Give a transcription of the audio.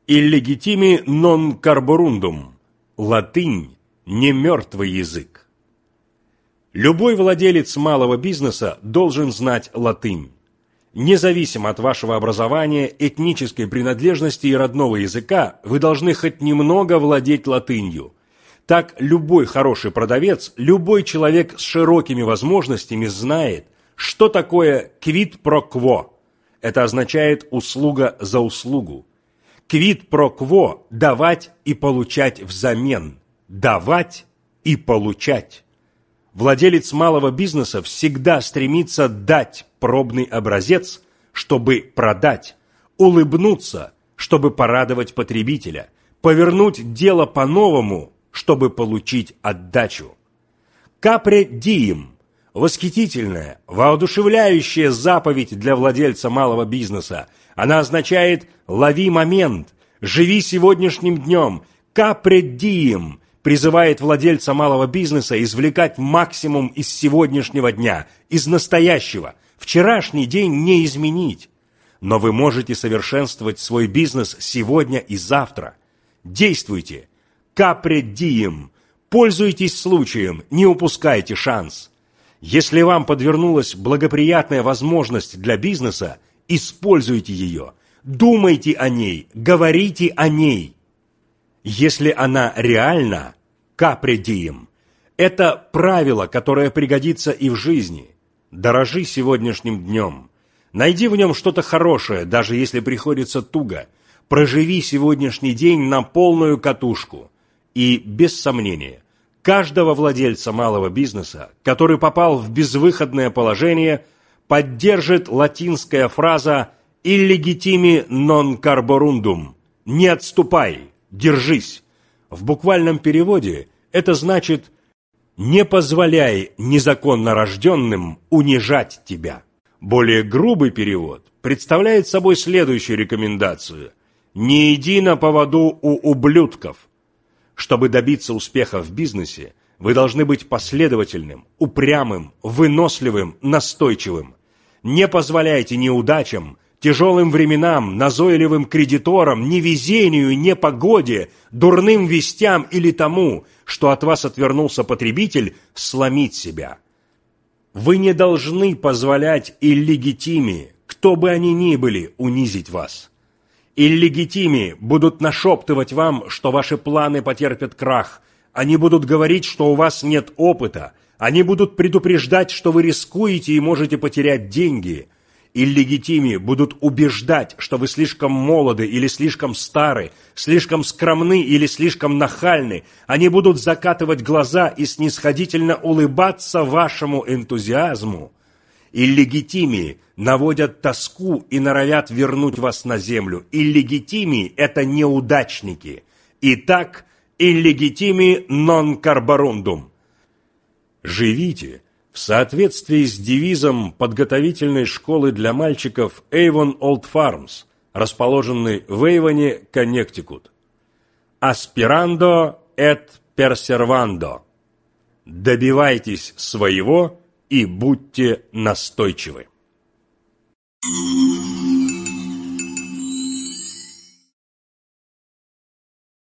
Illegitimi non carborundum. Латынь – не мертвый язык. Любой владелец малого бизнеса должен знать латынь. Независимо от вашего образования, этнической принадлежности и родного языка, вы должны хоть немного владеть латынью. Так любой хороший продавец, любой человек с широкими возможностями знает, что такое quid pro quo. Это означает услуга за услугу. Quid pro quo – давать и получать взамен. Давать и получать. Владелец малого бизнеса всегда стремится дать пробный образец, чтобы продать, улыбнуться, чтобы порадовать потребителя, повернуть дело по-новому, чтобы получить отдачу. Carpe diem – восхитительная, воодушевляющая заповедь для владельца малого бизнеса. Она означает «лови момент», «живи сегодняшним днем». Carpe diem призывает владельца малого бизнеса извлекать максимум из сегодняшнего дня, из настоящего. Вчерашний день не изменить. Но вы можете совершенствовать свой бизнес сегодня и завтра. Действуйте. Carpe diem. Пользуйтесь случаем, не упускайте шанс. Если вам подвернулась благоприятная возможность для бизнеса, используйте ее. Думайте о ней, говорите о ней. Если она реальна, carpe diem, это правило, которое пригодится и в жизни. Дорожи сегодняшним днем. Найди в нем что-то хорошее, даже если приходится туго. Проживи сегодняшний день на полную катушку. И, без сомнения, каждого владельца малого бизнеса, который попал в безвыходное положение, поддержит латинская фраза «illegitimi non carborundum» – «не отступай, держись». В буквальном переводе это значит «не позволяй незаконно рожденным унижать тебя». Более грубый перевод представляет собой следующую рекомендацию: «Не иди на поводу у ублюдков». Чтобы добиться успеха в бизнесе, вы должны быть последовательным, упрямым, выносливым, настойчивым. Не позволяйте неудачам, тяжелым временам, назойливым кредиторам, невезению, непогоде, дурным вестям или тому, что от вас отвернулся потребитель, сломить себя. Вы не должны позволять иллегитими, кто бы они ни были, унизить вас. Иллегитими будут нашептывать вам, что ваши планы потерпят крах. Они будут говорить, что у вас нет опыта. Они будут предупреждать, что вы рискуете и можете потерять деньги. Иллегитими будут убеждать, что вы слишком молоды или слишком стары, слишком скромны или слишком нахальны. Они будут закатывать глаза и снисходительно улыбаться вашему энтузиазму. Иллегитими наводят тоску и норовят вернуть вас на землю. Иллегитими – это неудачники. Итак, иллегитими non carborundum. Живите в соответствии с девизом подготовительной школы для мальчиков Avon Old Farms, расположенной в Эйвоне, Коннектикут. Aspirando et perservando. Добивайтесь своего и будьте настойчивы.